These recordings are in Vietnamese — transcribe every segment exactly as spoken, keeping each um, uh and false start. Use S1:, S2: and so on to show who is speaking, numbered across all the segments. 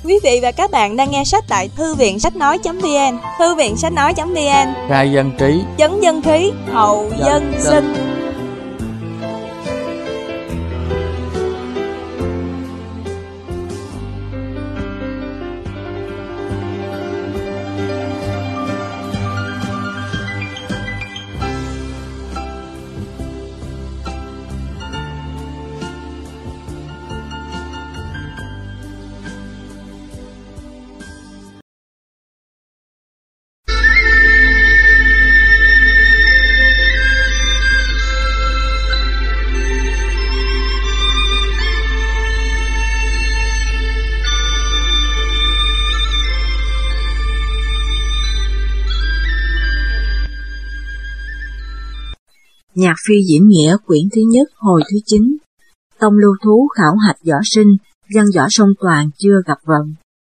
S1: Quý vị và các bạn đang nghe sách tại thư viện sách nói chấm vn. Thư viện sách nói chấm vn.
S2: Khai dân trí,
S1: Chấn dân khí, hậu dân, dân sinh.
S3: Nhạc phi diễn nghĩa quyển thứ nhất hồi thứ chín. Tông lưu thú khảo hạch võ sinh, văn võ song toàn chưa gặp vận.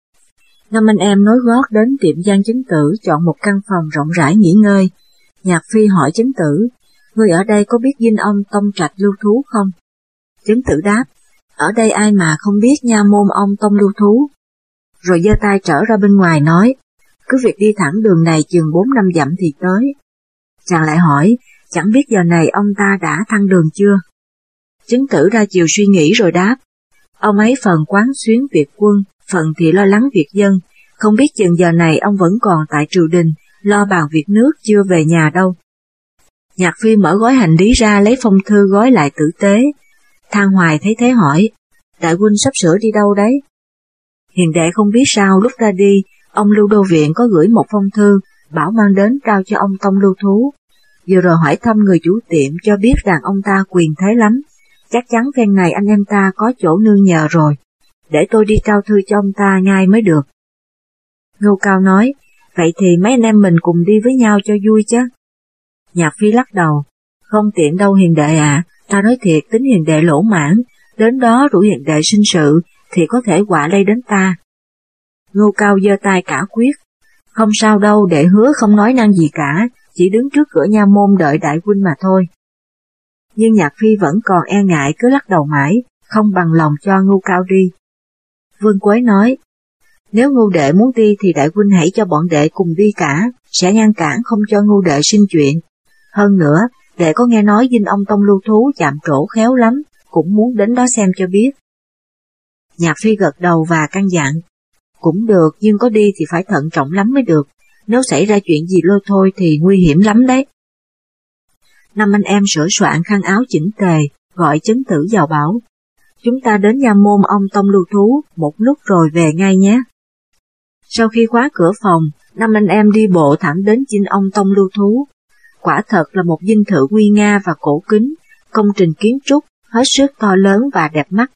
S3: Năm anh em nối gót đến tiệm Giang Chấn Tử chọn một căn phòng rộng rãi nghỉ ngơi. Nhạc phi hỏi Chấn Tử, ngươi ở đây có biết dinh ông Tông Trạch lưu thú không? Chấn Tử đáp, ở đây ai mà không biết nha môn ông Tông lưu thú. Rồi giơ tay trở ra bên ngoài nói, cứ việc đi thẳng đường này chừng bốn năm dặm thì tới. Chàng lại hỏi, chẳng biết giờ này ông ta đã thăng đường chưa? Chấn Tử ra chiều suy nghĩ rồi đáp, ông ấy phần quán xuyến việc quân, phần thì lo lắng việc dân, không biết chừng giờ này ông vẫn còn tại triều đình, lo bàn việc nước chưa về nhà đâu. Nhạc phi mở gói hành lý ra lấy phong thư gói lại tử tế. Thang Hoài thấy thế hỏi, đại huynh sắp sửa đi đâu đấy? Hiền đệ không biết sao lúc ra đi, ông Lưu Đô Viện có gửi một phong thư, bảo mang đến trao cho ông Tông lưu thú. Vừa rồi hỏi thăm người chủ tiệm cho biết rằng ông ta quyền thế lắm, chắc chắn phen này anh em ta có chỗ nương nhờ rồi, để tôi đi trao thư cho ông ta ngay mới được. Ngưu Cao nói, vậy thì mấy anh em mình cùng đi với nhau cho vui chứ. Nhạc phi lắc đầu, không tiện đâu hiền đệ ạ, à, ta nói thiệt tính hiền đệ lỗ mãn, đến đó rủ hiền đệ sinh sự thì có thể họa lây đến ta. Ngưu Cao giơ tay cả quyết, không sao đâu, đệ hứa không nói năng gì cả, chỉ đứng trước cửa nha môn đợi đại huynh mà thôi. Nhưng Nhạc phi vẫn còn e ngại cứ lắc đầu mãi, không bằng lòng cho Ngưu Cao đi. Vương Quế nói, nếu Ngưu đệ muốn đi thì đại huynh hãy cho bọn đệ cùng đi cả, sẽ ngăn cản không cho Ngưu đệ sinh chuyện. Hơn nữa, đệ có nghe nói dinh ông Tông lưu thú chạm trổ khéo lắm, cũng muốn đến đó xem cho biết. Nhạc phi gật đầu và căn dặn, cũng được nhưng có đi thì phải thận trọng lắm mới được, nếu xảy ra chuyện gì lôi thôi thì nguy hiểm lắm đấy. Năm anh em sửa soạn khăn áo chỉnh tề, gọi Chấn Tử vào bảo, chúng ta đến nha môn ông Tông lưu thú một lúc rồi về ngay nhé. Sau khi khóa cửa phòng, năm anh em đi bộ thẳng đến dinh ông Tông lưu thú. Quả thật là một dinh thự nguy nga và cổ kính, công trình kiến trúc hết sức to lớn và đẹp mắt.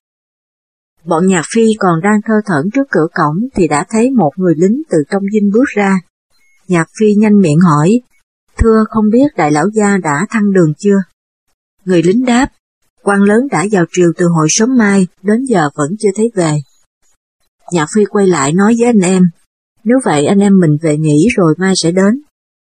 S3: Bọn Nhạc phi còn đang thơ thẩn trước cửa cổng thì đã thấy một người lính từ trong dinh bước ra. Nhạc phi nhanh miệng hỏi, thưa không biết đại lão gia đã thăng đường chưa? Người lính đáp, quan lớn đã vào triều từ hồi sớm mai, đến giờ vẫn chưa thấy về. Nhạc phi quay lại nói với anh em, nếu vậy anh em mình về nghỉ rồi mai sẽ đến.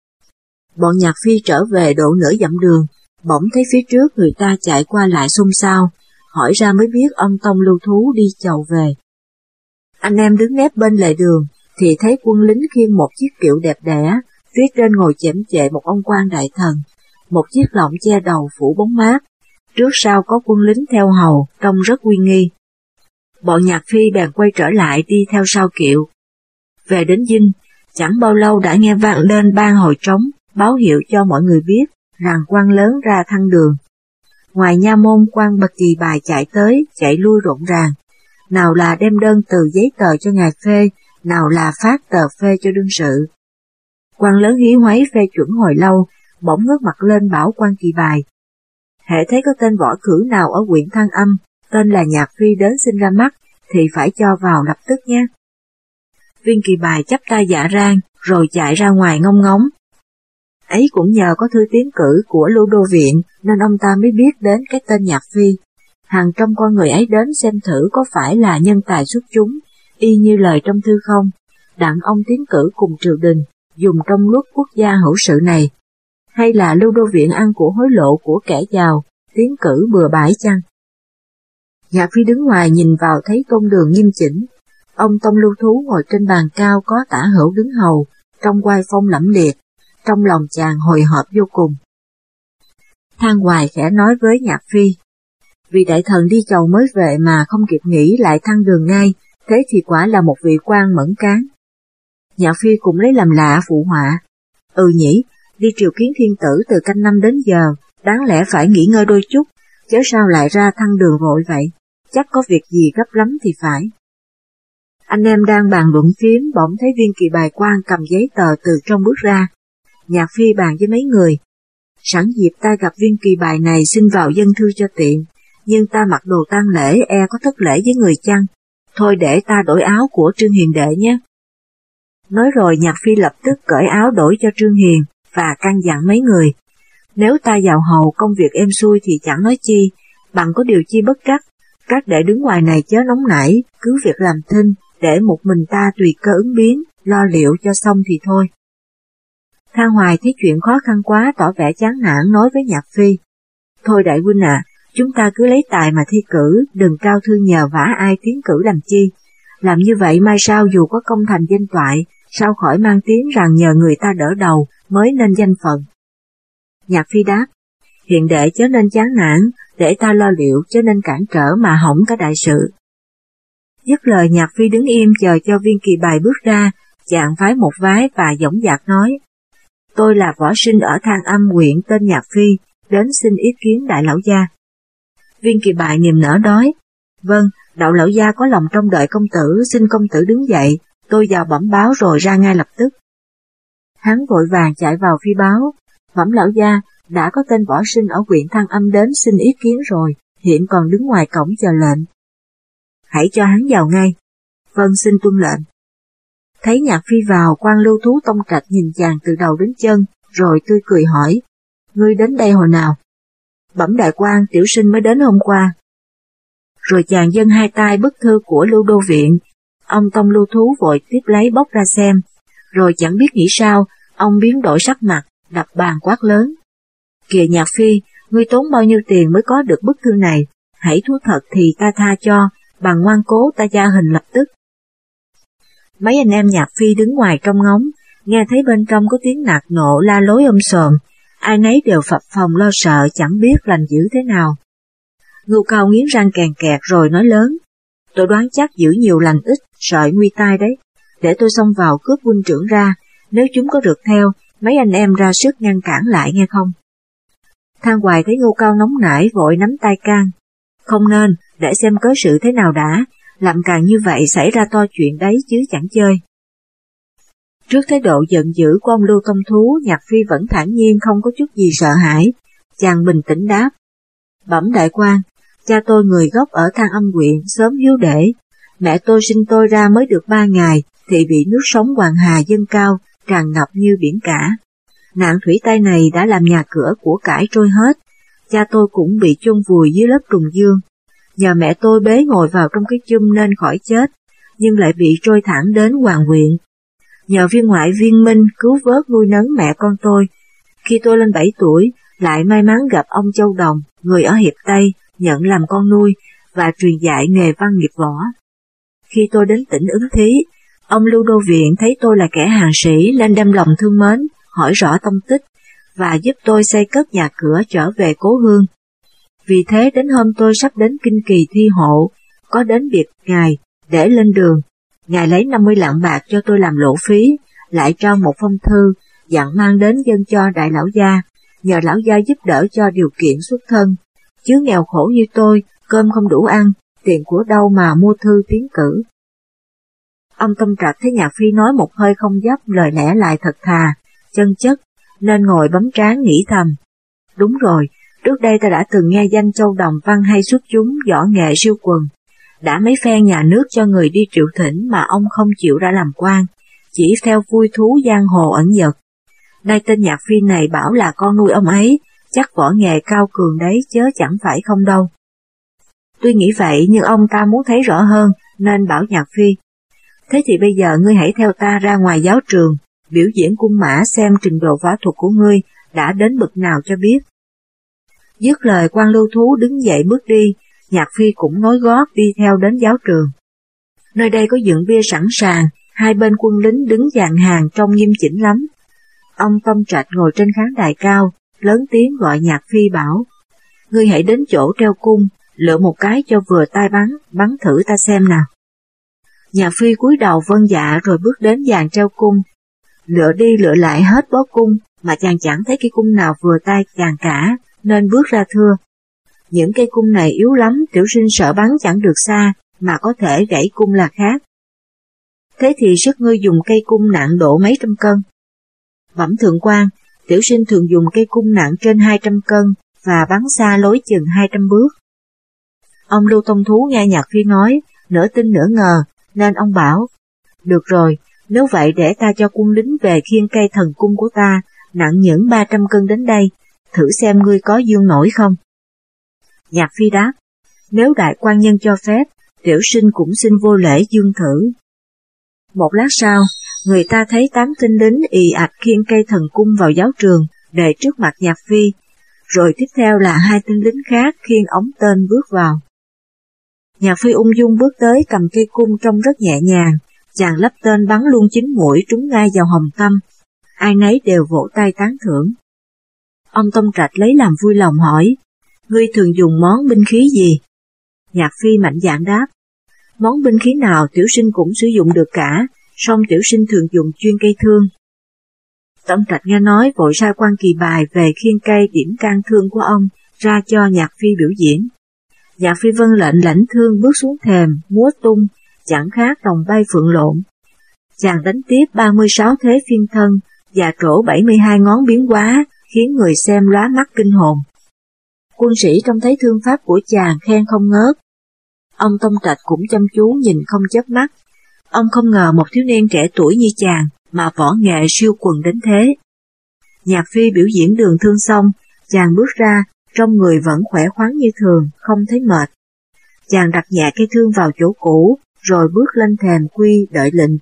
S3: Bọn Nhạc phi trở về độ nửa dặm đường, bỗng thấy phía trước người ta chạy qua lại xôn xao, hỏi ra mới biết ông Tông lưu thú đi chầu về. Anh em đứng nép bên lề đường, thì thấy quân lính khiêng một chiếc kiệu đẹp đẽ, phía trên ngồi chễm chệ một ông quan đại thần, một chiếc lọng che đầu phủ bóng mát, trước sau có quân lính theo hầu, trông rất uy nghi. Bọn Nhạc phi bèn quay trở lại đi theo sau kiệu. Về đến dinh, chẳng bao lâu đã nghe vang lên ban hồi trống, báo hiệu cho mọi người biết rằng quan lớn ra thăng đường. Ngoài nha môn quan bậc kỳ bài chạy tới, chạy lui rộn ràng, nào là đem đơn từ giấy tờ cho ngài phê, nào là phát tờ phê cho đương sự. Quan lớn hí hoáy phê chuẩn hồi lâu, bỗng ngước mặt lên bảo quan kỳ bài, hễ thấy có tên võ cử nào ở huyện Thăng Âm, tên là Nhạc phi đến xin ra mắt, thì phải cho vào lập tức nhé. Viên kỳ bài chắp tay dạ rang, rồi chạy ra ngoài ngông ngóng. Ấy cũng nhờ có thư tiến cử của Lưu Đô Viện nên ông ta mới biết đến cái tên Nhạc phi. Hằng trong con người ấy đến xem thử có phải là nhân tài xuất chúng, y như lời trong thư không, đặng ông tiến cử cùng triều đình, dùng trong lúc quốc gia hữu sự này, hay là Lưu Đô Viện ăn của hối lộ của kẻ giàu, tiến cử bừa bãi chăng? Nhạc phi đứng ngoài nhìn vào thấy Tôn Đường nghiêm chỉnh, Ông Tông Lưu Thú ngồi trên bàn cao có Tả Hữu đứng hầu, trong oai phong lẫm liệt, trong lòng chàng hồi hộp vô cùng. Thang Hoài khẽ nói với Nhạc Phi, vì đại thần đi chầu mới về mà không kịp nghỉ lại thăng đường ngay, thế thì quả là một vị quan mẫn cán. Nhạc Phi cũng lấy làm lạ phụ họa, ừ nhỉ, đi triều kiến thiên tử từ canh năm đến giờ, đáng lẽ phải nghỉ ngơi đôi chút, chớ sao lại ra thăng đường vội vậy, chắc có việc gì gấp lắm thì phải. Anh em đang bàn luận phím bỗng thấy Viên Kỳ Bài quan cầm giấy tờ từ trong bước ra. Nhạc Phi bàn với mấy người, sẵn dịp ta gặp Viên Kỳ Bài này xin vào dân thư cho tiện, nhưng ta mặc đồ tang lễ e có thất lễ với người chăng, thôi để ta đổi áo của Trương Hiền đệ nhé. Nói rồi Nhạc Phi lập tức cởi áo đổi cho Trương Hiền và căn dặn mấy người, nếu ta vào hầu công việc êm xuôi thì chẳng nói chi, bằng có điều chi bất trắc, các đệ đứng ngoài này chớ nóng nảy, cứ việc làm thinh, để một mình ta tùy cơ ứng biến, lo liệu cho xong thì thôi. Thang Hoài thấy chuyện khó khăn quá tỏ vẻ chán nản nói với Nhạc Phi, thôi đại huynh à, chúng ta cứ lấy tài mà thi cử, đừng cao thương nhờ vả ai tiến cử làm chi. Làm như vậy mai sau dù có công thành danh toại, sao khỏi mang tiếng rằng nhờ người ta đỡ đầu mới nên danh phận. Nhạc Phi đáp, hiền đệ chớ nên chán nản, để ta lo liệu chớ nên cản trở mà hỏng cả đại sự. Dứt lời Nhạc Phi đứng im chờ cho Viên Kỳ Bài bước ra, chàng phái một vái và dõng dạc nói, tôi là võ sinh ở Thang Âm huyện tên Nhạc Phi, đến xin ý kiến đại lão gia. Viên Kỳ Bài niềm nở nói, vâng, đạo lão gia có lòng trông đợi công tử, xin công tử đứng dậy, tôi vào bẩm báo rồi ra ngay lập tức. Hắn vội vàng chạy vào phi báo, bẩm lão gia, đã có tên võ sinh ở huyện Thăng Âm đến xin ý kiến rồi, hiện còn đứng ngoài cổng chờ lệnh. Hãy cho hắn vào ngay. Vâng, xin tuân lệnh. Thấy Nhạc Phi vào, quan Lưu Thú Tông Trạch nhìn chàng từ đầu đến chân, rồi tươi cười hỏi, ngươi đến đây hồi nào? Bẩm đại quan, tiểu sinh mới đến hôm qua. Rồi chàng dâng hai tay bức thư của Lưu Đô Viện, ông Tông Lưu Thú vội tiếp lấy bóc ra xem, rồi chẳng biết nghĩ sao, ông biến đổi sắc mặt, đập bàn quát lớn. Kìa Nhạc Phi, ngươi tốn bao nhiêu tiền mới có được bức thư này, hãy thú thật thì ta tha cho, bằng ngoan cố ta gia hình lập tức. Mấy anh em Nhạc Phi đứng ngoài trong ngóng, nghe thấy bên trong có tiếng nạt nộ la lối um sòm, ai nấy đều phập phồng lo sợ chẳng biết lành dữ thế nào. Ngưu Cao nghiến răng kèn kẹt rồi nói lớn, tôi đoán chắc giữ nhiều lành ít, sợi nguy tai đấy, để tôi xông vào cướp huynh trưởng ra, nếu chúng có rượt theo, mấy anh em ra sức ngăn cản lại nghe không. Thang Hoài thấy Ngưu Cao nóng nảy vội nắm tay can, không nên, để xem cớ sự thế nào đã, làm càng như vậy xảy ra to chuyện đấy chứ chẳng chơi. Trước thái độ giận dữ của ông Lưu Tông Thú, Nhạc Phi vẫn thản nhiên không có chút gì sợ hãi, chàng bình tĩnh đáp, bẩm đại quan, cha tôi người gốc ở Thang Âm huyện, sớm hiếu để, mẹ tôi sinh tôi ra mới được ba ngày, thì bị nước sóng Hoàng Hà dâng cao, tràn ngập như biển cả. Nạn thủy tai này đã làm nhà cửa của cải trôi hết, cha tôi cũng bị chôn vùi dưới lớp trùng dương. Nhờ mẹ tôi bế ngồi vào trong cái chum nên khỏi chết, nhưng lại bị trôi thẳng đến Hoàng huyện. Nhờ viên ngoại Viên Minh cứu vớt nuôi nấng mẹ con tôi, khi tôi lên bảy tuổi, lại may mắn gặp ông Châu Đồng, người ở Hiệp Tây, nhận làm con nuôi và truyền dạy nghề văn nghiệp võ. Khi tôi đến tỉnh Ứng Thí, ông Lưu Đô Viện thấy tôi là kẻ hàng sĩ nên đem lòng thương mến, hỏi rõ tông tích và giúp tôi xây cất nhà cửa trở về cố hương. Vì thế đến hôm tôi sắp đến kinh kỳ thi hộ, có đến biệt ngài để lên đường, ngài lấy năm mươi lạng bạc cho tôi làm lộ phí, lại trao một phong thư dặn mang đến dâng cho đại lão gia, nhờ lão gia giúp đỡ cho điều kiện xuất thân, chứ nghèo khổ như tôi, cơm không đủ ăn, tiền của đâu mà mua thư tiến cử. Ông Tâm Trạch thấy Nhạc Phi nói một hơi không dấp, lời lẽ lại thật thà, chân chất, nên ngồi bấm trán nghĩ thầm. Đúng rồi, trước đây ta đã từng nghe danh Châu Đồng văn hay xuất chúng, võ nghệ siêu quần. Đã mấy phen nhà nước cho người đi triệu thỉnh mà ông không chịu ra làm quan, chỉ theo vui thú giang hồ ẩn dật. Nay tên Nhạc Phi này bảo là con nuôi ông ấy, chắc võ nghệ cao cường đấy chớ chẳng phải không đâu. Tuy nghĩ vậy nhưng ông ta muốn thấy rõ hơn nên bảo Nhạc Phi, thế thì bây giờ ngươi hãy theo ta ra ngoài giáo trường, biểu diễn cung mã xem trình độ võ thuật của ngươi đã đến bậc nào cho biết. Dứt lời quan Lưu Thú đứng dậy bước đi, Nhạc Phi cũng nối gót đi theo đến giáo trường. Nơi đây có dựng bia sẵn sàng, hai bên quân lính đứng dàn hàng trông nghiêm chỉnh lắm. Ông Tông Trạch ngồi trên khán đài cao, lớn tiếng gọi Nhạc Phi bảo, ngươi hãy đến chỗ treo cung, lựa một cái cho vừa tay bắn, bắn thử ta xem nào. Nhạc Phi cúi đầu vâng dạ rồi bước đến dàn treo cung. Lựa đi lựa lại hết bó cung, mà chàng chẳng thấy cây cung nào vừa tay chàng cả, nên bước ra thưa. Những cây cung này yếu lắm, tiểu sinh sợ bắn chẳng được xa, mà có thể gãy cung là khác. Thế thì sức ngươi dùng cây cung nặng độ mấy trăm cân. Bẩm thượng quan, tiểu sinh thường dùng cây cung nặng trên hai trăm cân, và bắn xa lối chừng hai trăm bước. Ông Lưu Tông Thú nghe Nhạc Phi nói, nửa tin nửa ngờ, nên ông bảo, được rồi, nếu vậy để ta cho quân lính về khiêng cây thần cung của ta, nặng những ba trăm cân đến đây, thử xem ngươi có dương nổi không. Nhạc Phi đáp, nếu đại quan nhân cho phép, tiểu sinh cũng xin vô lễ dương thử. Một lát sau, người ta thấy tám tinh lính ì ạch khiêng cây thần cung vào giáo trường, để trước mặt Nhạc Phi, rồi tiếp theo là hai tinh lính khác khiêng ống tên bước vào. Nhạc Phi ung dung bước tới cầm cây cung trông rất nhẹ nhàng, chàng lắp tên bắn luôn chín mũi trúng ngay vào hồng tâm, ai nấy đều vỗ tay tán thưởng. Ông Tông Trạch lấy làm vui lòng hỏi, ngươi thường dùng món binh khí gì? Nhạc Phi mạnh dạn đáp, món binh khí nào tiểu sinh cũng sử dụng được cả, song tiểu sinh thường dùng chuyên cây thương. Tông Trạch nghe nói vội sai quan kỳ bài về khiêng cây điểm can thương của ông ra cho Nhạc Phi biểu diễn. Nhạc Phi vâng lệnh lãnh thương bước xuống thềm, múa tung, chẳng khác đồng bay phượng lộn. Chàng đánh tiếp ba mươi sáu thế phiên thân và trổ bảy mươi hai ngón biến hóa, khiến người xem lóa mắt kinh hồn. Quân sĩ trông thấy thương pháp của chàng khen không ngớt. Ông Tông Trạch cũng chăm chú nhìn không chớp mắt. Ông không ngờ một thiếu niên trẻ tuổi như chàng mà võ nghệ siêu quần đến thế. Nhạc Phi biểu diễn đường thương xong, chàng bước ra, trong người vẫn khỏe khoắn như thường, không thấy mệt. Chàng đặt nhẹ cây thương vào chỗ cũ, rồi bước lên thềm quy đợi lệnh.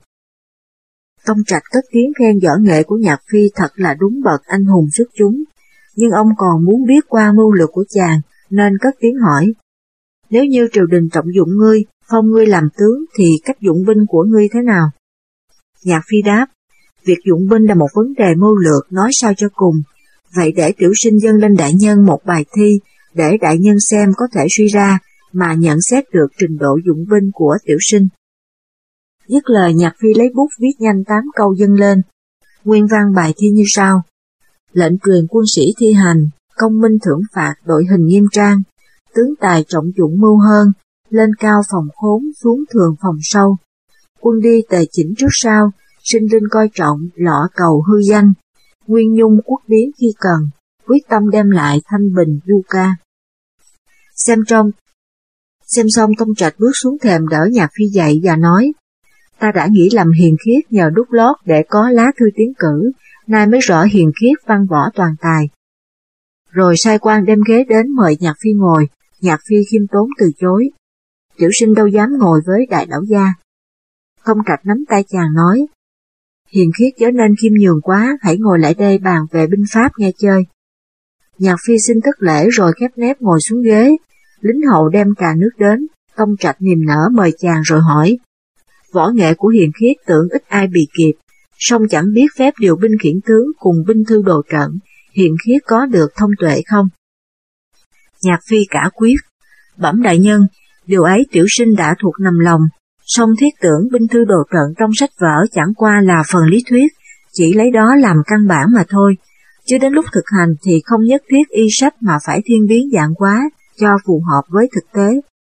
S3: Tông Trạch cất tiếng khen võ nghệ của Nhạc Phi thật là đúng bậc anh hùng xuất chúng, nhưng ông còn muốn biết qua mưu lược của chàng, nên cất tiếng hỏi. Nếu như triều đình trọng dụng ngươi, phong ngươi làm tướng thì cách dụng binh của ngươi thế nào? Nhạc Phi đáp, việc dụng binh là một vấn đề mưu lược, nói sao cho cùng. Vậy để tiểu sinh dâng lên đại nhân một bài thi, để đại nhân xem có thể suy ra, mà nhận xét được trình độ dụng binh của tiểu sinh. Dứt lời Nhạc Phi lấy bút viết nhanh tám câu dâng lên. Nguyên văn bài thi như sau. Lệnh truyền quân sĩ thi hành, công minh thưởng phạt đội hình nghiêm trang, tướng tài trọng dụng mưu hơn, lên cao phòng khốn xuống thường phòng sâu. Quân đi tề chỉnh trước sau, sinh linh coi trọng, lọ cầu hư danh, nguyên nhung quốc biến khi cần, quyết tâm đem lại thanh bình du ca. Xem trong, xem xong Tông Trạch bước xuống thềm đỡ Nhạc Phi dậy và nói, ta đã nghĩ làm hiền khiết nhờ đút lót để có lá thư tiến cử, nay mới rõ hiền khiết văn võ toàn tài. Rồi sai quan đem ghế đến mời Nhạc Phi ngồi, Nhạc Phi khiêm tốn từ chối. Tiểu sinh đâu dám ngồi với đại lão gia. Tông Trạch nắm tay chàng nói, hiền khiết chớ nên khiêm nhường quá, hãy ngồi lại đây bàn về binh pháp nghe chơi. Nhạc Phi xin thất lễ rồi khép nép ngồi xuống ghế, lính hầu đem trà nước đến, Tông Trạch niềm nở mời chàng rồi hỏi, võ nghệ của hiền khiết tưởng ít ai bì kịp, song chẳng biết phép điều binh khiển tướng cùng binh thư đồ trận, hiền khiết có được thông tuệ không? Nhạc Phi cả quyết, bẩm đại nhân, điều ấy tiểu sinh đã thuộc nằm lòng, song thiết tưởng binh thư đồ trận trong sách vở chẳng qua là phần lý thuyết, chỉ lấy đó làm căn bản mà thôi, chứ đến lúc thực hành thì không nhất thiết y sách mà phải thiên biến dạng hóa, cho phù hợp với thực tế.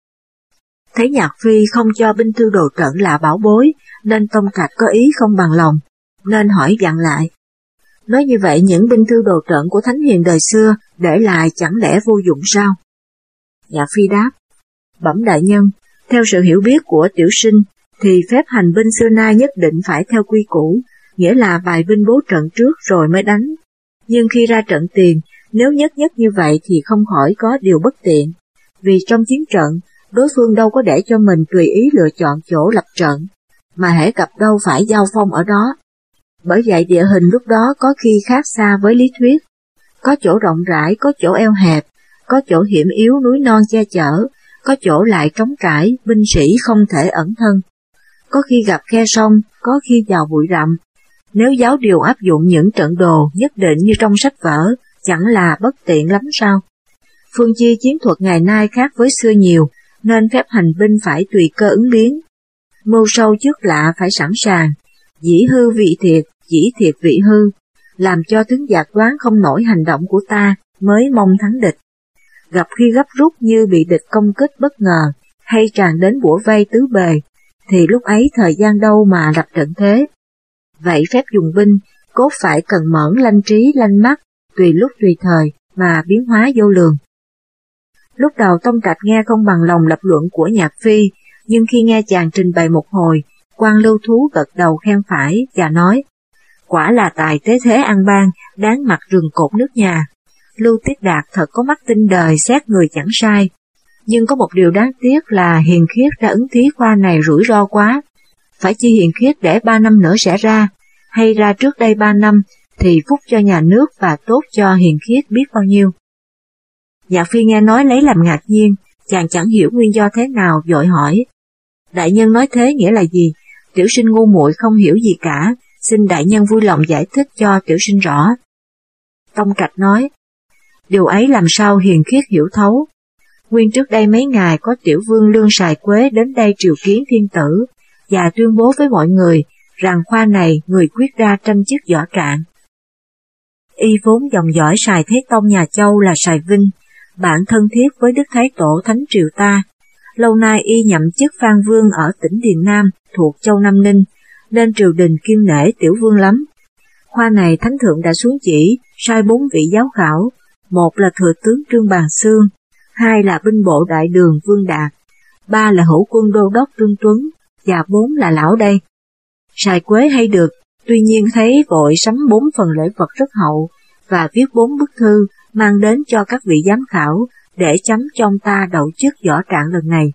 S3: Thấy Nhạc Phi không cho binh thư đồ trận là bảo bối, nên Tông Trạch có ý không bằng lòng, nên hỏi dặn lại. Nói như vậy những binh thư đồ trận của thánh hiền đời xưa để lại chẳng lẽ vô dụng sao? Nhạc Phi đáp, bẩm đại nhân, theo sự hiểu biết của tiểu sinh, thì phép hành binh xưa nay nhất định phải theo quy củ, nghĩa là bài binh bố trận trước rồi mới đánh. Nhưng khi ra trận tiền, nếu nhất nhất như vậy thì không khỏi có điều bất tiện, vì trong chiến trận, đối phương đâu có để cho mình tùy ý lựa chọn chỗ lập trận, mà hễ gặp đâu phải giao phong ở đó. Bởi vậy địa hình lúc đó có khi khác xa với lý thuyết, có chỗ rộng rãi, có chỗ eo hẹp, có chỗ hiểm yếu núi non che chở, có chỗ lại trống trải, binh sĩ không thể ẩn thân. có khi gặp khe sông, có khi vào bụi rậm. Nếu giáo điều áp dụng những trận đồ nhất định như trong sách vở, chẳng là bất tiện lắm sao? Phương chi chiến thuật ngày nay khác với xưa nhiều, nên phép hành binh phải tùy cơ ứng biến. Mưu sâu trước lạ phải sẵn sàng, dĩ hư vị thiệt, dĩ thiệt vị hư, làm cho tướng giặc đoán không nổi hành động của ta mới mong thắng địch. Gặp khi gấp rút như bị địch công kích bất ngờ, hay tràn đến bủa vây tứ bề, thì lúc ấy thời gian đâu mà lập trận thế. Vậy phép dùng binh, cốt phải cần mẫn lanh trí lanh mắt, tùy lúc tùy thời, mà biến hóa vô lường. Lúc đầu Tông Trạch nghe không bằng lòng lập luận của Nhạc Phi, nhưng khi nghe chàng trình bày một hồi, Quan Lưu Thú gật đầu khen phải và nói, quả là tài tế thế ăn ban, đáng mặt rừng cột nước nhà. Lưu Tiết Đạt thật có mắt tinh đời, xét người chẳng sai. Nhưng có một điều đáng tiếc là Hiền Khiết ra ứng thí khoa này rủi ro quá. Phải chi Hiền Khiết để ba năm nữa sẽ ra, hay ra trước đây ba năm, thì phúc cho nhà nước và tốt cho Hiền Khiết biết bao nhiêu. Nhạc Phi nghe nói lấy làm ngạc nhiên, chàng chẳng hiểu nguyên do thế nào, vội hỏi. Đại nhân nói thế nghĩa là gì? Tiểu sinh ngu muội không hiểu gì cả, xin đại nhân vui lòng giải thích cho tiểu sinh rõ. Tông Trạch nói, điều ấy làm sao Hiền Khiết hiểu thấu. Nguyên trước đây mấy ngày có tiểu vương Lương Sài Quế đến đây triều kiến thiên tử, và tuyên bố với mọi người rằng khoa này người quyết ra tranh chức võ trạng. Y vốn dòng dõi Sài Thế Tông nhà Châu là Sài Vinh, bạn thân thiết với Đức Thái Tổ Thánh Triều ta. Lâu nay y nhậm chức Phan Vương ở tỉnh Điền Nam thuộc Châu Nam Ninh, nên triều đình kiêng nể tiểu vương lắm. Khoa này Thánh Thượng đã xuống chỉ, sai bốn vị giáo khảo, một là thừa tướng Trương Bàn Xương, hai là binh bộ đại đường Vương Đạt, ba là hữu quân đô đốc Trương Tuấn, và bốn là lão đây. Sài Quế hay được, tuy nhiên thấy vội sắm bốn phần lễ vật rất hậu, và viết bốn bức thư mang đến cho các vị giám khảo, để chấm cho ông ta đậu chức võ trạng lần này.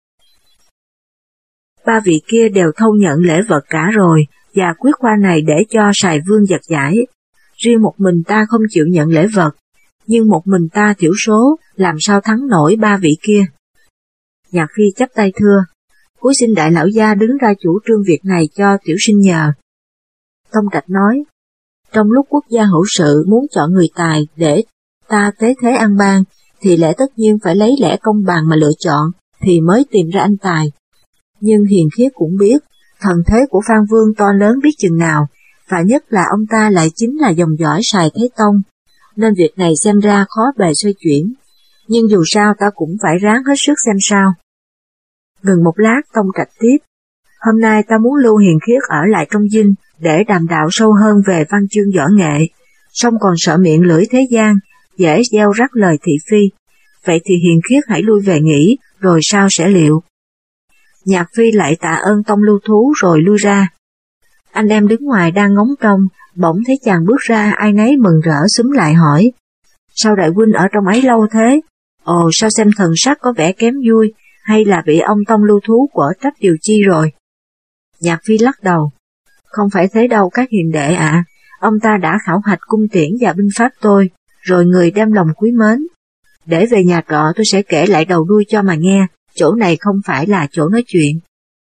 S3: Ba vị kia đều thâu nhận lễ vật cả rồi, và quyết khoa này để cho Sài Vương giật giải. Riêng một mình ta không chịu nhận lễ vật, nhưng một mình ta thiểu số, làm sao thắng nổi ba vị kia. Nhạc Phi chắp tay thưa, cúi xin đại lão gia đứng ra chủ trương việc này cho tiểu sinh nhờ. Tông Trạch nói, trong lúc quốc gia hữu sự muốn chọn người tài để ta tế thế an ban, thì lẽ tất nhiên phải lấy lẽ công bằng mà lựa chọn, thì mới tìm ra anh tài. Nhưng Hiền Khiết cũng biết, thần thế của Phan Vương to lớn biết chừng nào, và nhất là ông ta lại chính là dòng dõi Sài Thế Tông, nên việc này xem ra khó bề xoay chuyển. Nhưng dù sao ta cũng phải ráng hết sức xem sao. Ngừng một lát, Tông Trạch tiếp, hôm nay ta muốn lưu Hiền Khiết ở lại trong dinh để đàm đạo sâu hơn về văn chương võ nghệ, song còn sợ miệng lưỡi thế gian, dễ gieo rắc lời thị phi. Vậy thì Hiền Khiết hãy lui về nghỉ, rồi sao sẽ liệu. Nhạc Phi lại tạ ơn Tông Lưu Thú rồi lui ra. Anh em đứng ngoài đang ngóng trông, bỗng thấy chàng bước ra, ai nấy mừng rỡ xúm lại hỏi, sao đại huynh ở trong ấy lâu thế? Ồ, sao xem thần sắc có vẻ kém vui, hay là bị ông Tông Lưu Thú quở trách điều chi rồi? Nhạc Phi lắc đầu, không phải thế đâu các hiền đệ ạ, à. Ông ta đã khảo hạch cung tiễn và binh pháp tôi, rồi người đem lòng quý mến. Để về nhà trọ tôi sẽ kể lại đầu đuôi cho mà nghe, chỗ này không phải là chỗ nói chuyện.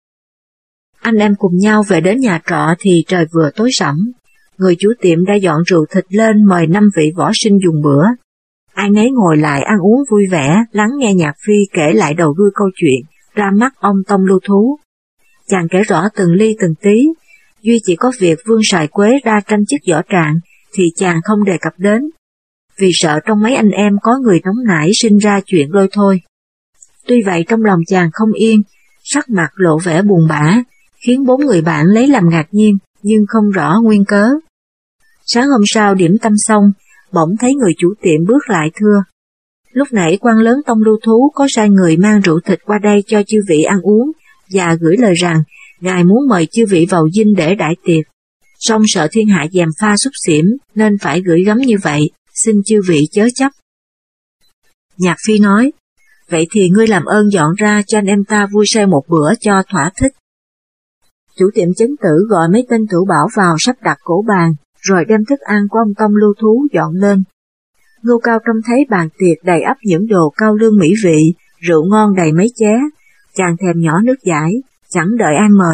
S3: Anh em cùng nhau về đến nhà trọ thì trời vừa tối sẫm, người chủ tiệm đã dọn rượu thịt lên mời năm vị võ sinh dùng bữa. Ai nấy ngồi lại ăn uống vui vẻ, lắng nghe Nhạc Phi kể lại đầu đuôi câu chuyện, ra mắt ông Tông Lưu Thú. Chàng kể rõ từng ly từng tí, duy chỉ có việc Vương Sài Quế ra tranh chức võ trạng thì chàng không đề cập đến, vì sợ trong mấy anh em có người nóng nảy sinh ra chuyện lôi thôi. Tuy vậy trong lòng chàng không yên, sắc mặt lộ vẻ buồn bã, khiến bốn người bạn lấy làm ngạc nhiên, nhưng không rõ nguyên cớ. Sáng hôm sau điểm tâm xong, bỗng thấy người chủ tiệm bước lại thưa, lúc nãy quan lớn Tông Lưu Thú có sai người mang rượu thịt qua đây cho chư vị ăn uống, và gửi lời rằng ngài muốn mời chư vị vào dinh để đãi tiệc, song sợ thiên hạ gièm pha xúc xỉm nên phải gửi gắm như vậy, xin chư vị chớ chấp. Nhạc Phi nói, vậy thì ngươi làm ơn dọn ra cho anh em ta vui say một bữa cho thỏa thích. Chủ tiệm chấn tử gọi mấy tên cửu bảo vào sắp đặt cổ bàn, rồi đem thức ăn của ông Tông Lưu Thú dọn lên. Ngưu Cao trông thấy bàn tiệc đầy ắp những đồ cao lương mỹ vị, rượu ngon đầy mấy ché, chàng thèm nhỏ nước giải, chẳng đợi ai mời,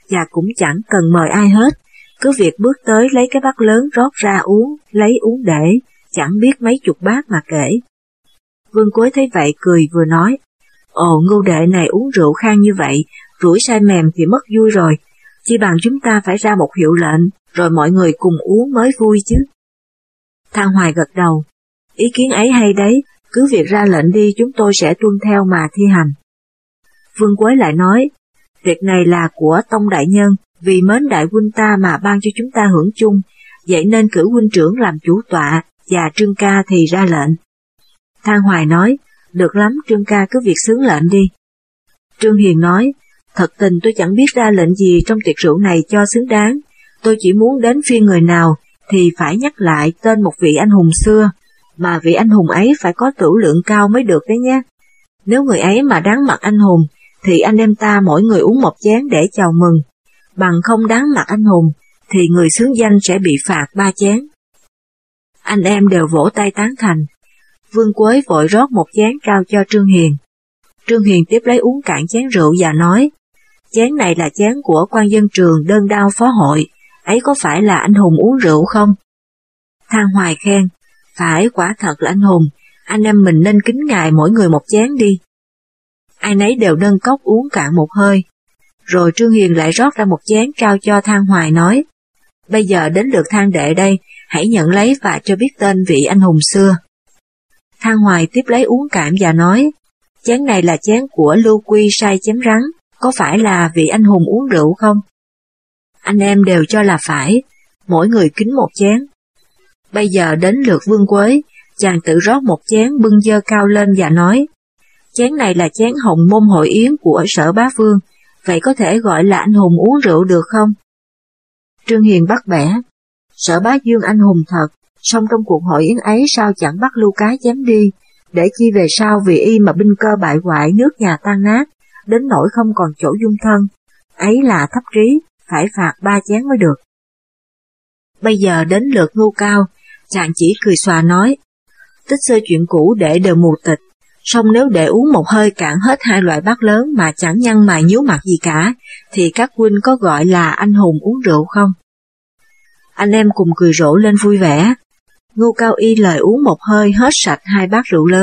S3: và cũng chẳng cần mời ai hết, cứ việc bước tới lấy cái bát lớn rót ra uống, lấy uống để, chẳng biết mấy chục bát mà kể. Vương Quế thấy vậy cười vừa nói, ồ Ngưu đệ này uống rượu khang như vậy, rủi sai mềm thì mất vui rồi, chi bằng chúng ta phải ra một hiệu lệnh, rồi mọi người cùng uống mới vui chứ. Thang Hoài gật đầu, ý kiến ấy hay đấy, cứ việc ra lệnh đi chúng tôi sẽ tuân theo mà thi hành. Vương Quế lại nói, việc này là của Tông đại nhân, vì mến đại huynh ta mà ban cho chúng ta hưởng chung, vậy nên cử huynh trưởng làm chủ tọa, và Trương ca thì ra lệnh. Thang Hoài nói, được lắm Trương ca cứ việc xướng lệnh đi. Trương Hiền nói, thật tình tôi chẳng biết ra lệnh gì trong tiệc rượu này cho xứng đáng, tôi chỉ muốn đến phiên người nào thì phải nhắc lại tên một vị anh hùng xưa, mà vị anh hùng ấy phải có tửu lượng cao mới được đấy nhé. Nếu người ấy mà đáng mặt anh hùng, thì anh em ta mỗi người uống một chén để chào mừng, bằng không đáng mặt anh hùng, thì người xướng danh sẽ bị phạt ba chén. Anh em đều vỗ tay tán thành. Vương Quế vội rót một chén trao cho Trương Hiền. Trương Hiền tiếp lấy uống cạn chén rượu và nói, chén này là chén của quan dân Trường đơn đao phó hội, ấy có phải là anh hùng uống rượu không? Thang Hoài khen, phải quả thật là anh hùng, anh em mình nên kính ngài mỗi người một chén đi. Ai nấy đều nâng cốc uống cạn một hơi. Rồi Trương Hiền lại rót ra một chén trao cho Thang Hoài nói, bây giờ đến lượt Thang đệ đây, hãy nhận lấy và cho biết tên vị anh hùng xưa. Thang Hoài tiếp lấy uống cạn và nói, chén này là chén của Lưu Quy sai chém rắn, có phải là vị anh hùng uống rượu không? Anh em đều cho là phải, mỗi người kính một chén. Bây giờ đến lượt Vương Quế, chàng tự rót một chén bưng dơ cao lên và nói, chén này là chén hồng môn hội yến của Sở Bá Vương, vậy có thể gọi là anh hùng uống rượu được không? Trương Hiền bắt bẻ, Sở Bá Dương anh hùng thật, song trong cuộc hội yến ấy sao chẳng bắt Lưu Cái chém đi, để chi về sau vì y mà binh cơ bại hoại nước nhà tan nát, đến nỗi không còn chỗ dung thân, ấy là thấp trí, phải phạt ba chén mới được. Bây giờ đến lượt Ngưu Cao, chàng chỉ cười xòa nói, tích xưa chuyện cũ để đều mù tịch, song nếu để uống một hơi cạn hết hai loại bát lớn mà chẳng nhăn mày nhíu mặt gì cả, thì các huynh có gọi là anh hùng uống rượu không? Anh em cùng cười rộ lên vui vẻ. Ngưu Cao y lời uống một hơi hết sạch hai bát rượu lớn.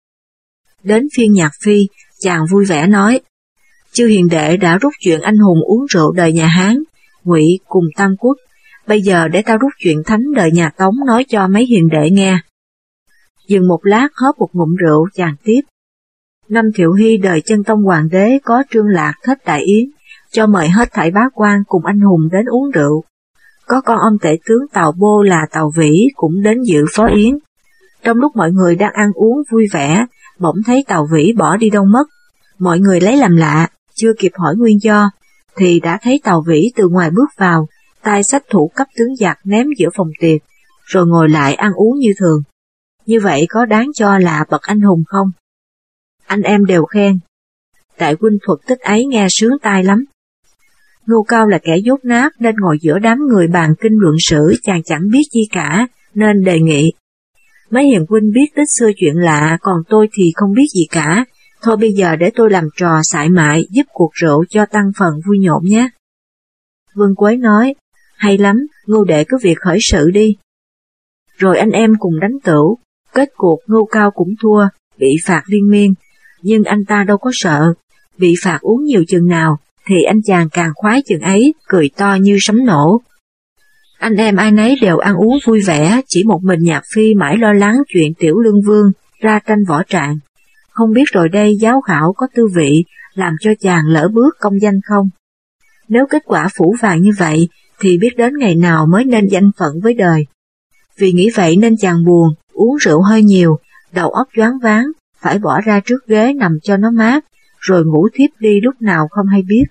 S3: Đến phiên Nhạc Phi, chàng vui vẻ nói, chư hiền đệ đã rút chuyện anh hùng uống rượu đời nhà Hán, Ngụy cùng Tam Quốc, bây giờ để tao rút chuyện thánh đời nhà Tống nói cho mấy hiền đệ nghe. Dừng một lát hớp một ngụm rượu, chàng tiếp. Năm Thiệu Hy đời Chân Tông Hoàng đế có Trương Lạc thết đại yến, cho mời hết thảy bá quan cùng anh hùng đến uống rượu. Có con ông tể tướng Tào Bô là Tào Vĩ cũng đến dự phó yến. Trong lúc mọi người đang ăn uống vui vẻ, bỗng thấy Tào Vĩ bỏ đi đâu mất. Mọi người lấy làm lạ, chưa kịp hỏi nguyên do, thì đã thấy Tào Vĩ từ ngoài bước vào, tay xách thủ cấp tướng giặc ném giữa phòng tiệc, rồi ngồi lại ăn uống như thường. Như vậy có đáng cho là bậc anh hùng không? Anh em đều khen. Đại huynh thuật tích ấy nghe sướng tai lắm. Ngưu Cao là kẻ dốt nát nên ngồi giữa đám người bàn kinh luận sử chàng chẳng biết chi cả, nên đề nghị. Mấy hiền huynh biết tích xưa chuyện lạ, còn tôi thì không biết gì cả. Thôi bây giờ để tôi làm trò xại mại giúp cuộc rượu cho tăng phần vui nhộn nhé. Vương Quế nói, hay lắm, Ngưu đệ cứ việc khởi sự đi. Rồi anh em cùng đánh tửu, kết cuộc Ngưu Cao cũng thua, bị phạt liên miên, nhưng anh ta đâu có sợ, bị phạt uống nhiều chừng nào, thì anh chàng càng khoái chừng ấy, cười to như sấm nổ. Anh em ai nấy đều ăn uống vui vẻ, chỉ một mình Nhạc Phi mãi lo lắng chuyện Tiểu Lương Vương ra tranh võ trạng. Không biết rồi đây giáo khảo có tư vị làm cho chàng lỡ bước công danh không? Nếu kết quả phủ vàng như vậy, thì biết đến ngày nào mới nên danh phận với đời. Vì nghĩ vậy nên chàng buồn, uống rượu hơi nhiều, đầu óc choáng váng, phải bỏ ra trước ghế nằm cho nó mát, rồi ngủ thiếp đi lúc nào không hay biết.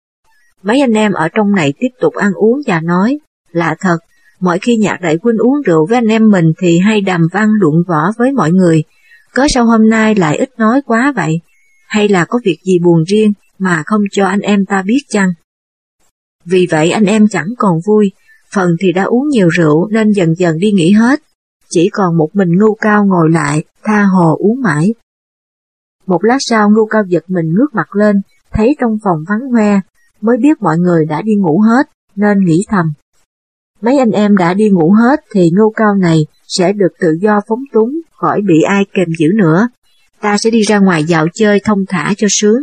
S3: Mấy anh em ở trong này tiếp tục ăn uống và nói, lạ thật, mỗi khi Nhạc đại huynh uống rượu với anh em mình thì hay đàm văn luận võ với mọi người, cớ sao hôm nay lại ít nói quá vậy, hay là có việc gì buồn riêng mà không cho anh em ta biết chăng? Vì vậy anh em chẳng còn vui, phần thì đã uống nhiều rượu nên dần dần đi nghỉ hết, chỉ còn một mình Ngưu Cao ngồi lại, tha hồ uống mãi. Một lát sau Ngưu Cao giật mình ngước mặt lên, thấy trong phòng vắng hoe, mới biết mọi người đã đi ngủ hết, nên nghĩ thầm. Mấy anh em đã đi ngủ hết thì Ngưu Cao này sẽ được tự do phóng túng, khỏi bị ai kèm giữ nữa. Ta sẽ đi ra ngoài dạo chơi thông thả cho sướng.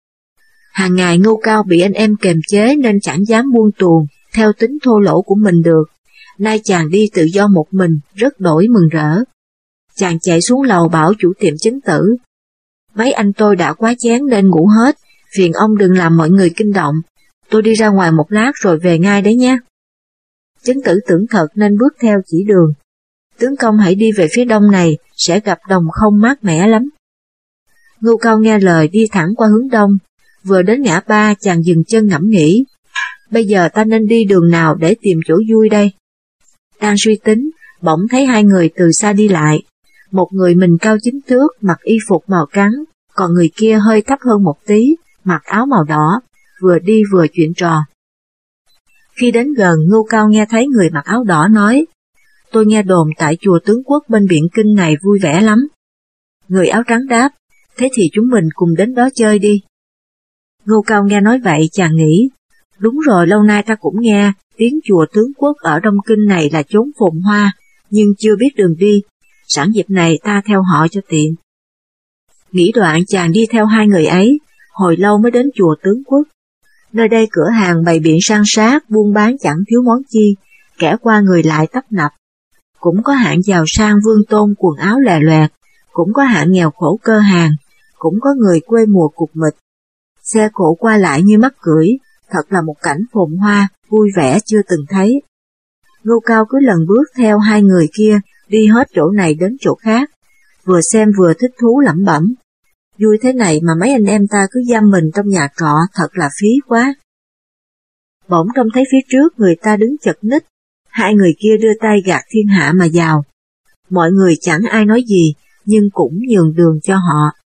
S3: Hàng ngày Ngưu Cao bị anh em kềm chế nên chẳng dám buông tuồng theo tính thô lỗ của mình được. Nay chàng đi tự do một mình, rất đổi mừng rỡ. Chàng chạy xuống lầu bảo chủ tiệm chứng tử. Mấy anh tôi đã quá chén nên ngủ hết, phiền ông đừng làm mọi người kinh động. Tôi đi ra ngoài một lát rồi về ngay đấy nhé. Chứng tử tưởng thật nên bước theo chỉ đường. Tướng công hãy đi về phía đông này, sẽ gặp đồng không mát mẻ lắm. Ngưu Cao nghe lời đi thẳng qua hướng đông. Vừa đến ngã ba chàng dừng chân ngẫm nghĩ. Bây giờ ta nên đi đường nào để tìm chỗ vui đây? Đang suy tính, bỗng thấy hai người từ xa đi lại. Một người mình cao chín thước, mặc y phục màu trắng, còn người kia hơi thấp hơn một tí, mặc áo màu đỏ, vừa đi vừa chuyện trò. Khi đến gần, Ngưu Cao nghe thấy người mặc áo đỏ nói, tôi nghe đồn tại chùa Tướng Quốc bên Biện Kinh này vui vẻ lắm. Người áo trắng đáp, thế thì chúng mình cùng đến đó chơi đi. Ngưu Cao nghe nói vậy chàng nghĩ, đúng rồi, lâu nay ta cũng nghe tiếng chùa Tướng Quốc ở Đông Kinh này là chốn phồn hoa, nhưng chưa biết đường đi, sẵn dịp này ta theo họ cho tiện. Nghĩ đoạn chàng đi theo hai người ấy, hồi lâu mới đến chùa Tướng Quốc. Nơi đây cửa hàng bày biện san sát, buôn bán chẳng thiếu món chi, kẻ qua người lại tấp nập. Cũng có hạng giàu sang vương tôn quần áo lè loẹt, cũng có hạng nghèo khổ cơ hàng, cũng có người quê mùa cục mịch. Xe cộ qua lại như mắt cưỡi, thật là một cảnh phồn hoa, vui vẻ chưa từng thấy. Ngưu Cao cứ lần bước theo hai người kia, đi hết chỗ này đến chỗ khác, vừa xem vừa thích thú lẩm bẩm. Vui thế này mà mấy anh em ta cứ giam mình trong nhà trọ thật là phí quá. Bỗng trông thấy phía trước người ta đứng chật ních, hai người kia đưa tay gạt thiên hạ mà vào. Mọi người chẳng ai nói gì, nhưng cũng nhường đường cho họ.